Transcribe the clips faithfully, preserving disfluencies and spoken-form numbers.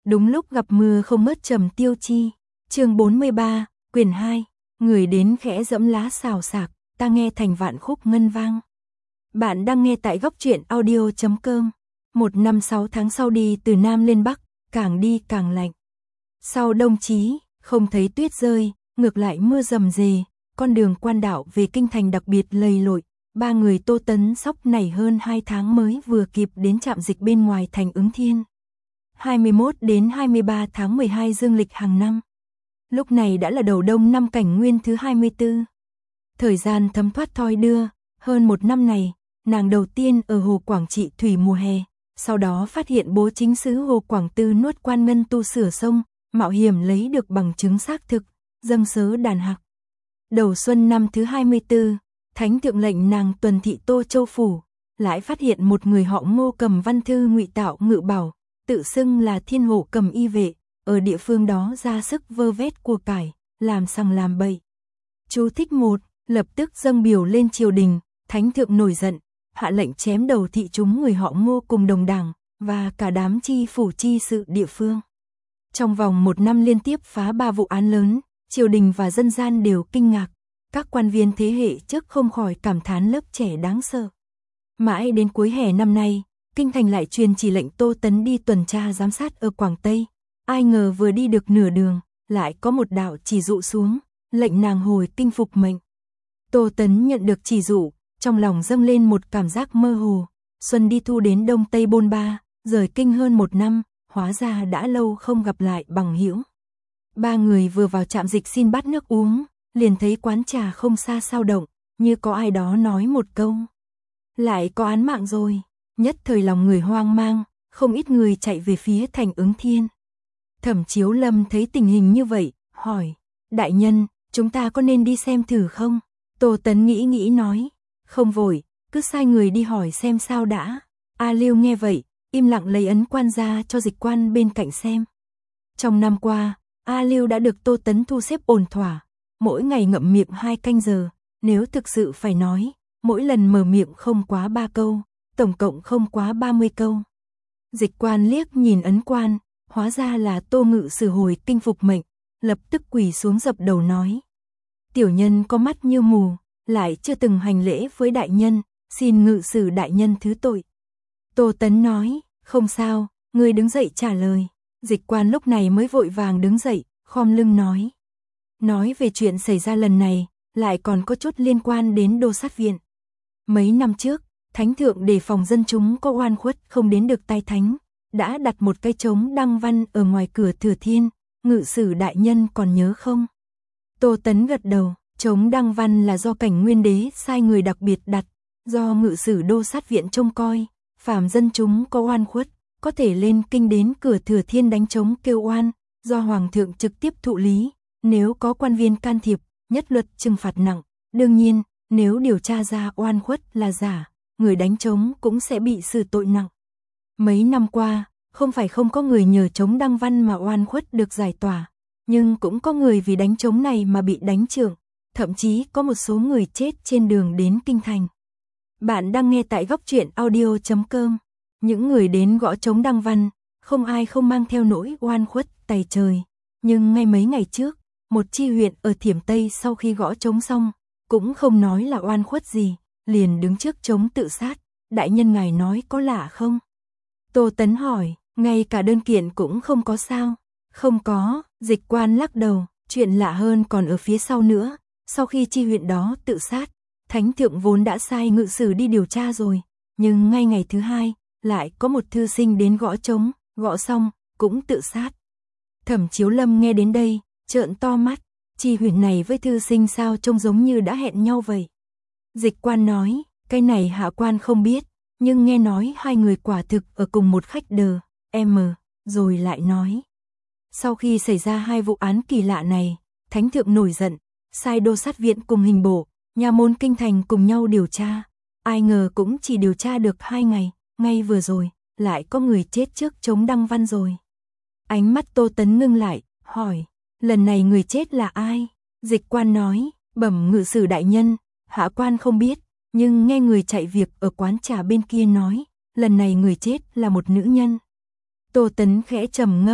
Đúng lúc gặp mưa không mất Trầm Tiêu Chi. Chương bốn mươi ba, quyển hai, người đến khẽ dẫm lá xào xạc, ta nghe thành vạn khúc ngân vang. Bạn đang nghe tại góc truyện audio chấm com. Một năm sáu tháng sau đi từ Nam lên Bắc, càng đi càng lạnh. Sau Đông Chí, không thấy tuyết rơi, ngược lại mưa rầm rề, con đường quan đạo về kinh thành đặc biệt lầy lội. Ba người Tô Tấn sóc nảy hơn hai tháng mới vừa kịp đến trạm dịch bên ngoài thành Ứng Thiên. hai mươi mốt đến hai mươi ba tháng mười hai dương lịch hàng năm. Lúc này đã là đầu đông năm Cảnh Nguyên thứ hai mươi tư. Thời gian thấm thoát thoi đưa, hơn một năm này, nàng đầu tiên ở Hồ Quảng Trị thủy mùa hè, sau đó phát hiện bố chính sứ Hồ Quảng Tư nuốt quan ngân tu sửa sông, mạo hiểm lấy được bằng chứng xác thực, dâng sớ đàn hạc. Đầu xuân năm thứ hai mươi tư, Thánh thượng lệnh nàng tuần thị Tô Châu phủ, lại phát hiện một người họ Ngô cầm văn thư ngụy tạo ngự bảo, tự xưng là thiên hộ cầm y vệ, ở địa phương đó ra sức vơ vét của cải, làm sằng làm bậy. Chú thích một, lập tức dâng biểu lên triều đình, Thánh thượng nổi giận, hạ lệnh chém đầu thị chúng người họ Ngô cùng đồng đảng, và cả đám chi phủ chi sự địa phương. Trong vòng một năm liên tiếp phá ba vụ án lớn, triều đình và dân gian đều kinh ngạc. Các quan viên thế hệ trước không khỏi cảm thán lớp trẻ đáng sợ. Mãi đến cuối hè năm nay, kinh thành lại truyền chỉ lệnh Tô Tấn đi tuần tra giám sát ở Quảng Tây. Ai ngờ vừa đi được nửa đường, lại có một đạo chỉ dụ xuống, lệnh nàng hồi kinh phục mệnh. Tô Tấn nhận được chỉ dụ, trong lòng dâng lên một cảm giác mơ hồ. Xuân đi thu đến Đông Tây bôn ba, rời kinh hơn một năm, hóa ra đã lâu không gặp lại bằng hữu. Ba người vừa vào trạm dịch xin bát nước uống, liền thấy quán trà không xa sao động, như có ai đó nói một câu. Lại có án mạng rồi, nhất thời lòng người hoang mang, không ít người chạy về phía thành Ứng Thiên. Thẩm Chiếu Lâm thấy tình hình như vậy, hỏi, đại nhân, chúng ta có nên đi xem thử không? Tô Tấn nghĩ nghĩ nói, không vội, cứ sai người đi hỏi xem sao đã. A Liêu nghe vậy, im lặng lấy ấn quan ra cho dịch quan bên cạnh xem. Trong năm qua, A Liêu đã được Tô Tấn thu xếp ổn thỏa, mỗi ngày ngậm miệng hai canh giờ, nếu thực sự phải nói, mỗi lần mở miệng không quá ba câu, tổng cộng không quá ba mươi câu. Dịch quan liếc nhìn ấn quan, hóa ra là Tô Ngự Sử hồi kinh phục mệnh, lập tức quỳ xuống dập đầu nói. Tiểu nhân có mắt như mù, lại chưa từng hành lễ với đại nhân, xin Ngự Sử đại nhân thứ tội. Tô Tấn nói, không sao, người đứng dậy trả lời. Dịch quan lúc này mới vội vàng đứng dậy, khom lưng nói. Nói về chuyện xảy ra lần này, lại còn có chút liên quan đến Đô Sát Viện. Mấy năm trước, Thánh thượng đề phòng dân chúng có oan khuất không đến được tai thánh, đã đặt một cây trống đăng văn ở ngoài cửa Thừa Thiên, Ngự Sử đại nhân còn nhớ không? Tô Tấn gật đầu, trống đăng văn là do Cảnh Nguyên đế sai người đặc biệt đặt, do Ngự Sử Đô Sát Viện trông coi, phàm dân chúng có oan khuất, có thể lên kinh đến cửa Thừa Thiên đánh trống kêu oan, do Hoàng thượng trực tiếp thụ lý. Nếu có quan viên can thiệp, nhất luật trừng phạt nặng. Đương nhiên, nếu điều tra ra oan khuất là giả, người đánh trống cũng sẽ bị xử tội nặng. Mấy năm qua, không phải không có người nhờ trống đăng văn mà oan khuất được giải tỏa, nhưng cũng có người vì đánh trống này mà bị đánh chưởng, thậm chí có một số người chết trên đường đến kinh thành. Bạn đang nghe tại góc truyện audio chấm com. Những người đến gõ trống đăng văn, không ai không mang theo nỗi oan khuất tày trời, nhưng ngay mấy ngày trước, một chi huyện ở Thiểm Tây sau khi gõ trống xong, cũng không nói là oan khuất gì, liền đứng trước trống tự sát. Đại nhân ngài nói có lạ không? Tô Tấn hỏi, ngay cả đơn kiện cũng không có sao? Không có, dịch quan lắc đầu, chuyện lạ hơn còn ở phía sau nữa. Sau khi chi huyện đó tự sát, Thánh thượng vốn đã sai Ngự Sử đi điều tra rồi, nhưng ngay ngày thứ hai, lại có một thư sinh đến gõ trống, gõ xong, cũng tự sát. Thẩm Chiếu Lâm nghe đến đây, trợn to mắt, chi huyện này với thư sinh sao trông giống như đã hẹn nhau vậy. Dịch quan nói, cái này hạ quan không biết, nhưng nghe nói hai người quả thực ở cùng một khách đờ, em, rồi lại nói. Sau khi xảy ra hai vụ án kỳ lạ này, Thánh thượng nổi giận, sai Đô Sát Viện cùng hình bộ, nhà môn kinh thành cùng nhau điều tra. Ai ngờ cũng chỉ điều tra được hai ngày, ngay vừa rồi, lại có người chết trước trống đăng văn rồi. Ánh mắt Tô Tấn ngưng lại, hỏi, lần này người chết là ai? Dịch quan nói, bẩm Ngự Sử đại nhân, hạ quan không biết, nhưng nghe người chạy việc ở quán trà bên kia nói, lần này người chết là một nữ nhân. Tô Tấn khẽ trầm ngâm,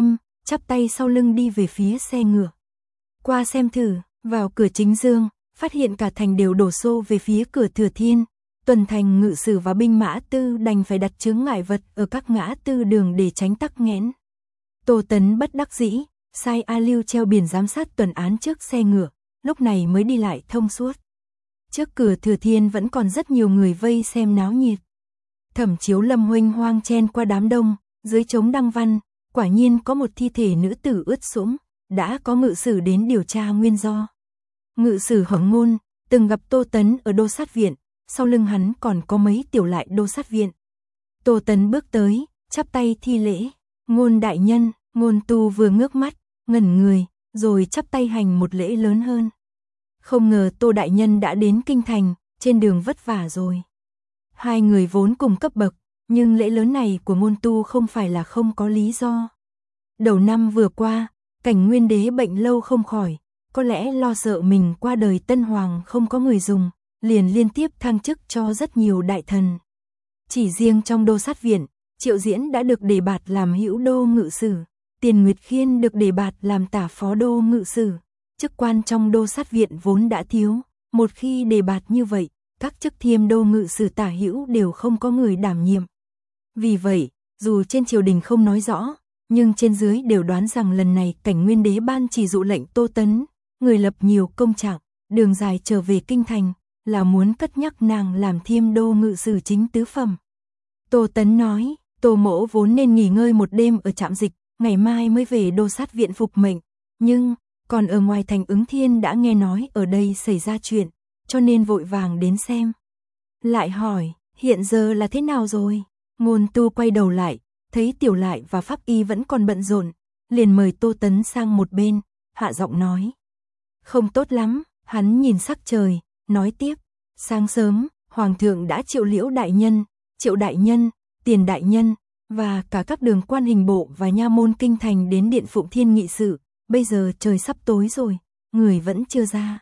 chắp tay sau lưng đi về phía xe ngựa. Qua xem thử, vào cửa chính dương, phát hiện cả thành đều đổ xô về phía cửa Thừa Thiên. Tuần thành ngự sử và binh mã tư đành phải đặt chướng ngại vật ở các ngã tư đường để tránh tắc nghẽn. Tô Tấn bất đắc dĩ, sai A Lưu treo biển giám sát tuần án trước xe ngựa, lúc này mới đi lại thông suốt. Trước cửa Thừa Thiên vẫn còn rất nhiều người vây xem náo nhiệt. Thẩm Chiếu Lâm huênh hoang chen qua đám đông, dưới trống đăng văn, quả nhiên có một thi thể nữ tử ướt sũng, đã có ngự sử đến điều tra nguyên do. Ngự sử Hồng Ngôn từng gặp Tô Tấn ở đô sát viện, sau lưng hắn còn có mấy tiểu lại đô sát viện. Tô Tấn bước tới, chắp tay thi lễ, Ngôn đại nhân. Ngôn Tu vừa ngước mắt, ngẩn người, rồi chắp tay hành một lễ lớn hơn. Không ngờ Tô đại nhân đã đến kinh thành, trên đường vất vả rồi. Hai người vốn cùng cấp bậc, nhưng lễ lớn này của Ngôn Tu không phải là không có lý do. Đầu năm vừa qua, Cảnh Nguyên đế bệnh lâu không khỏi, có lẽ lo sợ mình qua đời tân hoàng không có người dùng, liền liên tiếp thăng chức cho rất nhiều đại thần. Chỉ riêng trong đô sát viện, Triệu Diễn đã được đề bạt làm hữu đô ngự sử, Tiền Nguyệt Khiên được đề bạt làm tả phó đô ngự sử. Chức quan trong đô sát viện vốn đã thiếu, một khi đề bạt như vậy, các chức thiêm đô ngự sử tả hữu đều không có người đảm nhiệm. Vì vậy, dù trên triều đình không nói rõ, nhưng trên dưới đều đoán rằng lần này Cảnh Nguyên đế ban chỉ dụ lệnh Tô Tấn, người lập nhiều công trạng, đường dài trở về kinh thành, là muốn cất nhắc nàng làm thiêm đô ngự sử chính tứ phẩm. Tô Tấn nói, Tô mỗ vốn nên nghỉ ngơi một đêm ở trạm dịch, ngày mai mới về đô sát viện phục mệnh, nhưng còn ở ngoài thành Ứng Thiên đã nghe nói ở đây xảy ra chuyện, cho nên vội vàng đến xem. Lại hỏi, hiện giờ là thế nào rồi? Ngôn Tu quay đầu lại, thấy Tiểu Lại và Pháp Y vẫn còn bận rộn, liền mời Tô Tấn sang một bên, hạ giọng nói. Không tốt lắm, hắn nhìn sắc trời, nói tiếp, sáng sớm, Hoàng thượng đã triệu Liễu đại nhân, Triệu đại nhân, Tiền đại nhân, và cả các đường quan hình bộ và nha môn kinh thành đến điện Phụng Thiên nghị sự, bây giờ trời sắp tối rồi, người vẫn chưa ra.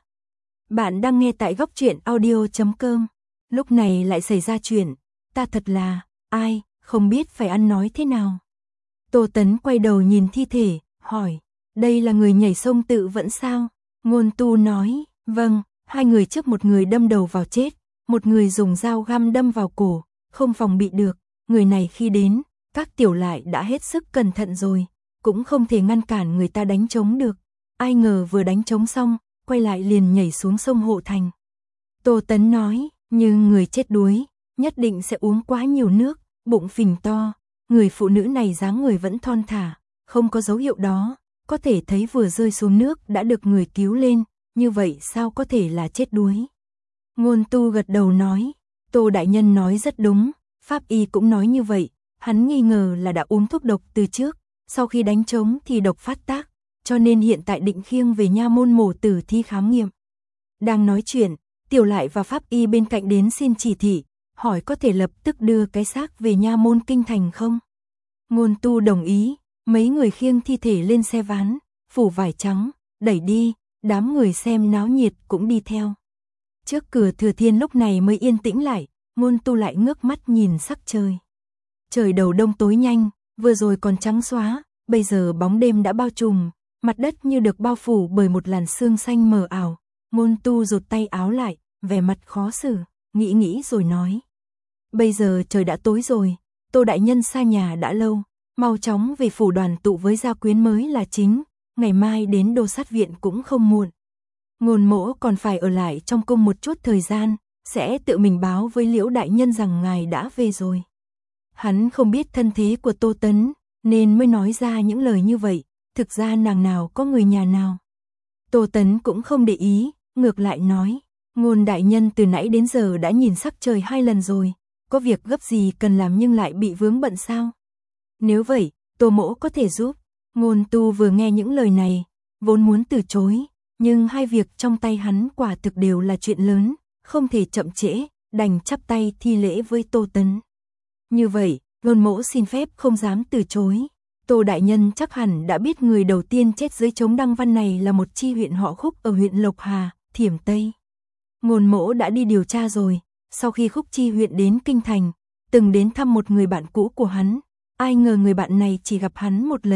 Bạn đang nghe tại góc truyện audio chấm com, lúc này lại xảy ra chuyện, ta thật là, ai, không biết phải ăn nói thế nào. Tô Tấn quay đầu nhìn thi thể, hỏi, đây là người nhảy sông tự vẫn sao? Ngôn Tu nói, vâng, hai người trước một người đâm đầu vào chết, một người dùng dao găm đâm vào cổ, không phòng bị được, người này khi đến, các tiểu lại đã hết sức cẩn thận rồi, cũng không thể ngăn cản người ta đánh trống được, ai ngờ vừa đánh trống xong, quay lại liền nhảy xuống sông Hộ Thành. Tô Tấn nói, nhưng người chết đuối, nhất định sẽ uống quá nhiều nước, bụng phình to, người phụ nữ này dáng người vẫn thon thả, không có dấu hiệu đó, có thể thấy vừa rơi xuống nước đã được người cứu lên, như vậy sao có thể là chết đuối. Ngôn Tu gật đầu nói, Tô đại nhân nói rất đúng, Pháp Y cũng nói như vậy, hắn nghi ngờ là đã uống thuốc độc từ trước, sau khi đánh trống thì độc phát tác, cho nên hiện tại định khiêng về nha môn mổ tử thi khám nghiệm. Đang nói chuyện, Tiểu Lại và Pháp Y bên cạnh đến xin chỉ thị, hỏi có thể lập tức đưa cái xác về nha môn kinh thành không? Ngôn Tu đồng ý, mấy người khiêng thi thể lên xe ván, phủ vải trắng, đẩy đi, đám người xem náo nhiệt cũng đi theo. Trước cửa Thừa Thiên lúc này mới yên tĩnh lại, Ngôn Tu lại ngước mắt nhìn sắc trời. Trời đầu đông tối nhanh, vừa rồi còn trắng xóa, bây giờ bóng đêm đã bao trùm, mặt đất như được bao phủ bởi một làn sương xanh mờ ảo. Ngôn Tu rụt tay áo lại, vẻ mặt khó xử, nghĩ nghĩ rồi nói. Bây giờ trời đã tối rồi, Tô đại nhân xa nhà đã lâu, mau chóng về phủ đoàn tụ với gia quyến mới là chính, ngày mai đến đô sát viện cũng không muộn. Ngôn mỗ còn phải ở lại trong cung một chút thời gian, sẽ tự mình báo với Liễu đại nhân rằng ngài đã về rồi. Hắn không biết thân thế của Tô Tấn, nên mới nói ra những lời như vậy, thực ra nàng nào có người nhà nào. Tô Tấn cũng không để ý, ngược lại nói, Ngôn đại nhân từ nãy đến giờ đã nhìn sắc trời hai lần rồi, có việc gấp gì cần làm nhưng lại bị vướng bận sao? Nếu vậy, Tô mỗ có thể giúp. Ngôn Tu vừa nghe những lời này, vốn muốn từ chối, nhưng hai việc trong tay hắn quả thực đều là chuyện lớn, không thể chậm trễ, đành chắp tay thi lễ với Tô Tấn. Như vậy, Ngôn mỗ xin phép không dám từ chối. Tô đại nhân chắc hẳn đã biết người đầu tiên chết dưới trống đăng văn này là một chi huyện họ Khúc ở huyện Lộc Hà, Thiểm Tây. Ngôn mỗ đã đi điều tra rồi, sau khi Khúc chi huyện đến kinh thành, từng đến thăm một người bạn cũ của hắn, ai ngờ người bạn này chỉ gặp hắn một lần,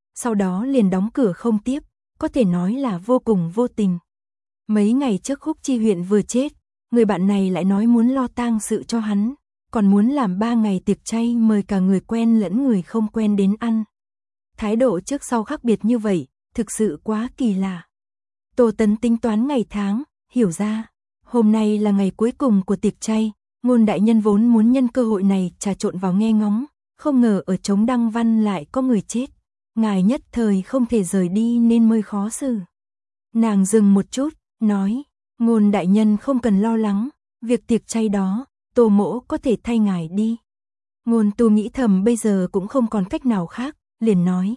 sau đó liền đóng cửa không tiếp, có thể nói là vô cùng vô tình. Mấy ngày trước Khúc Chi Huyện vừa chết, người bạn này lại nói muốn lo tang sự cho hắn, còn muốn làm ba ngày tiệc chay mời cả người quen lẫn người không quen đến ăn. Thái độ trước sau khác biệt như vậy, thực sự quá kỳ lạ. Tô Tấn tính toán ngày tháng, hiểu ra, hôm nay là ngày cuối cùng của tiệc chay, Ngôn đại nhân vốn muốn nhân cơ hội này trà trộn vào nghe ngóng, không ngờ ở Trống Đăng Văn lại có người chết. Ngài nhất thời không thể rời đi nên mới khó xử. Nàng dừng một chút, nói, Ngôn đại nhân không cần lo lắng, việc tiệc chay đó, Tô mỗ có thể thay ngài đi. Ngôn Tu nghĩ thầm bây giờ cũng không còn cách nào khác, liền nói.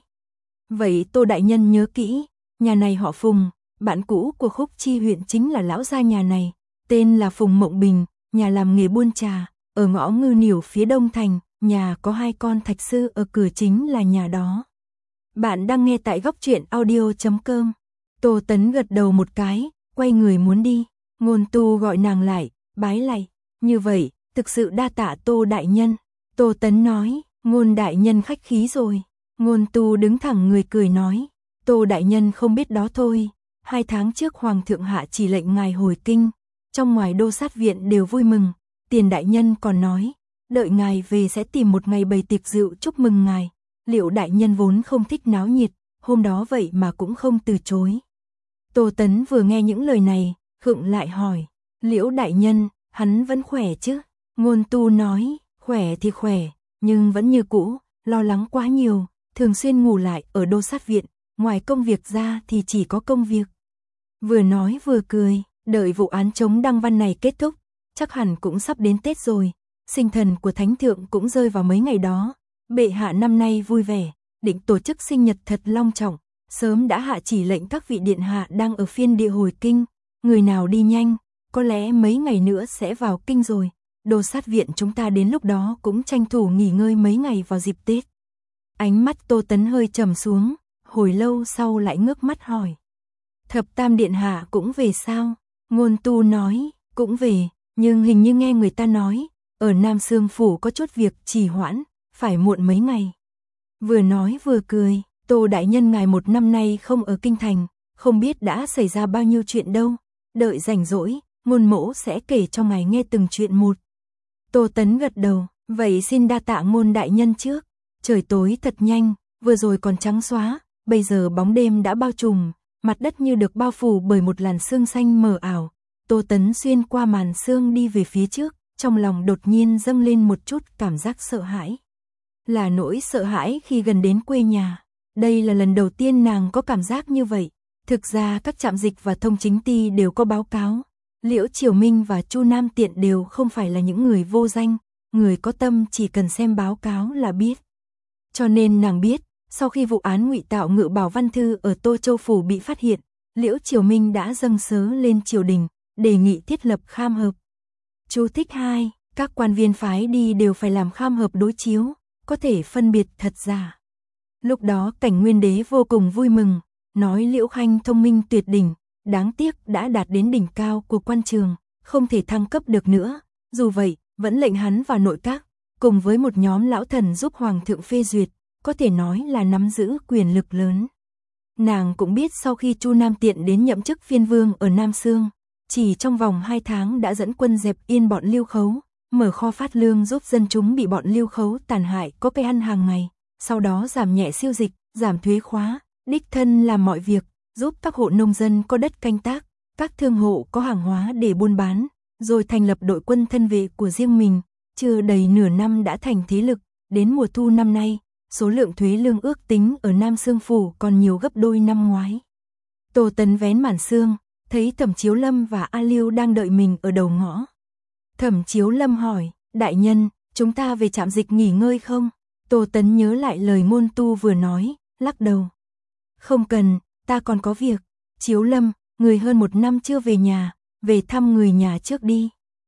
Vậy Tô đại nhân nhớ kỹ, nhà này họ Phùng, bạn cũ của Khúc Chi Huyện chính là lão gia nhà này, tên là Phùng Mộng Bình, nhà làm nghề buôn trà, ở ngõ Ngư Niểu phía đông thành, nhà có hai con thạch sư ở cửa chính là nhà đó. Bạn đang nghe tại góc truyện audio chấm com. Tô Tấn gật đầu một cái, quay người muốn đi. Ngôn Tu gọi nàng lại, bái lạy. Như vậy, thực sự đa tạ Tô đại nhân. Tô Tấn nói, Ngôn đại nhân khách khí rồi. Ngôn Tu đứng thẳng người cười nói, Tô đại nhân không biết đó thôi. Hai tháng trước Hoàng thượng hạ chỉ lệnh ngài hồi kinh, trong ngoài đô sát viện đều vui mừng. Tiền đại nhân còn nói, đợi ngài về sẽ tìm một ngày bày tiệc rượu chúc mừng ngài. Liệu đại nhân vốn không thích náo nhiệt, hôm đó vậy mà cũng không từ chối. Tô Tấn vừa nghe những lời này, khựng lại hỏi, Liễu đại nhân, hắn vẫn khỏe chứ? Ngôn Tu nói, khỏe thì khỏe, nhưng vẫn như cũ, lo lắng quá nhiều, thường xuyên ngủ lại ở đô sát viện, ngoài công việc ra thì chỉ có công việc. Vừa nói vừa cười, đợi vụ án Trống Đăng Văn này kết thúc, chắc hẳn cũng sắp đến Tết rồi, sinh thần của Thánh Thượng cũng rơi vào mấy ngày đó. Bệ hạ năm nay vui vẻ, định tổ chức sinh nhật thật long trọng, sớm đã hạ chỉ lệnh các vị điện hạ đang ở phiên địa hồi kinh, người nào đi nhanh, có lẽ mấy ngày nữa sẽ vào kinh rồi, đô sát viện chúng ta đến lúc đó cũng tranh thủ nghỉ ngơi mấy ngày vào dịp Tết. Ánh mắt Tô Tấn hơi trầm xuống, hồi lâu sau lại ngước mắt hỏi. Thập Tam điện hạ cũng về sao? Ngôn Tu nói, cũng về, nhưng hình như nghe người ta nói, ở Nam Sương Phủ có chút việc trì hoãn, phải muộn mấy ngày. Vừa nói vừa cười, Tô đại nhân ngài một năm nay không ở kinh thành, không biết đã xảy ra bao nhiêu chuyện đâu, đợi rảnh rỗi, Ngôn mỗ sẽ kể cho ngài nghe từng chuyện một. Tô Tấn gật đầu, vậy xin đa tạ Ngôn đại nhân trước. Trời tối thật nhanh, vừa rồi còn trắng xóa, bây giờ bóng đêm đã bao trùm, mặt đất như được bao phủ bởi một làn sương xanh mờ ảo. Tô Tấn xuyên qua màn sương đi về phía trước, trong lòng đột nhiên dâng lên một chút cảm giác sợ hãi. Là nỗi sợ hãi khi gần đến quê nhà. Đây là lần đầu tiên nàng có cảm giác như vậy. Thực ra các trạm dịch và thông chính ty đều có báo cáo. Liễu Triều Minh và Chu Nam Tiện đều không phải là những người vô danh, người có tâm chỉ cần xem báo cáo là biết. Cho nên nàng biết, sau khi vụ án ngụy tạo Ngự Bảo Văn Thư ở Tô Châu Phủ bị phát hiện, Liễu Triều Minh đã dâng sớ lên triều đình, đề nghị thiết lập kham hợp. Chú thích hai, các quan viên phái đi đều phải làm kham hợp đối chiếu, có thể phân biệt thật giả. Lúc đó Cảnh Nguyên Đế vô cùng vui mừng, nói Liễu Khanh thông minh tuyệt đỉnh, đáng tiếc đã đạt đến đỉnh cao của quan trường, không thể thăng cấp được nữa, dù vậy, vẫn lệnh hắn vào nội các, cùng với một nhóm lão thần giúp Hoàng thượng phê duyệt, có thể nói là nắm giữ quyền lực lớn. Nàng cũng biết sau khi Chu Nam Tiện đến nhậm chức phiên vương ở Nam Sương, chỉ trong vòng hai tháng đã dẫn quân dẹp yên bọn Lưu Khấu, mở kho phát lương giúp dân chúng bị bọn Lưu Khấu tàn hại có cây ăn hàng ngày, sau đó giảm nhẹ siêu dịch, giảm thuế khóa, đích thân làm mọi việc, giúp các hộ nông dân có đất canh tác, các thương hộ có hàng hóa để buôn bán, rồi thành lập đội quân thân vệ của riêng mình, chưa đầy nửa năm đã thành thế lực, đến mùa thu năm nay, số lượng thuế lương ước tính ở Nam Sương Phủ còn nhiều gấp đôi năm ngoái. Tô Tấn vén màn sương, thấy Thẩm Chiếu Lâm và A Liêu đang đợi mình ở đầu ngõ. Thẩm Chiếu Lâm hỏi, đại nhân, chúng ta về trạm dịch nghỉ ngơi không? Tô Tấn nhớ lại lời Ngôn Tu vừa nói, lắc đầu. Không cần, ta còn có việc. Chiếu Lâm, người hơn một năm chưa về nhà, về thăm người nhà trước đi.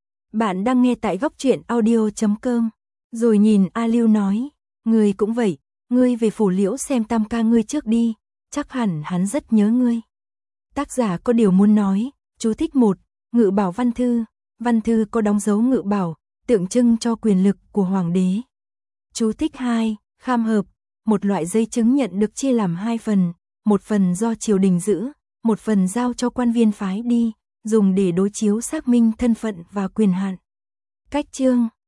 Bạn đang nghe tại góc truyện audio chấm com. Rồi nhìn A Liêu nói, ngươi cũng vậy, ngươi về phủ Liễu xem tam ca ngươi trước đi, chắc hẳn hắn rất nhớ ngươi. Tác giả có điều muốn nói, chú thích một, Ngự Bảo Văn Thư, Văn Thư có đóng dấu ngự bảo, tượng trưng cho quyền lực của Hoàng đế. Chú thích hai, kham hợp, một loại giấy chứng nhận được chia làm hai phần, một phần do triều đình giữ, một phần giao cho quan viên phái đi, dùng để đối chiếu xác minh thân phận và quyền hạn. Cách chương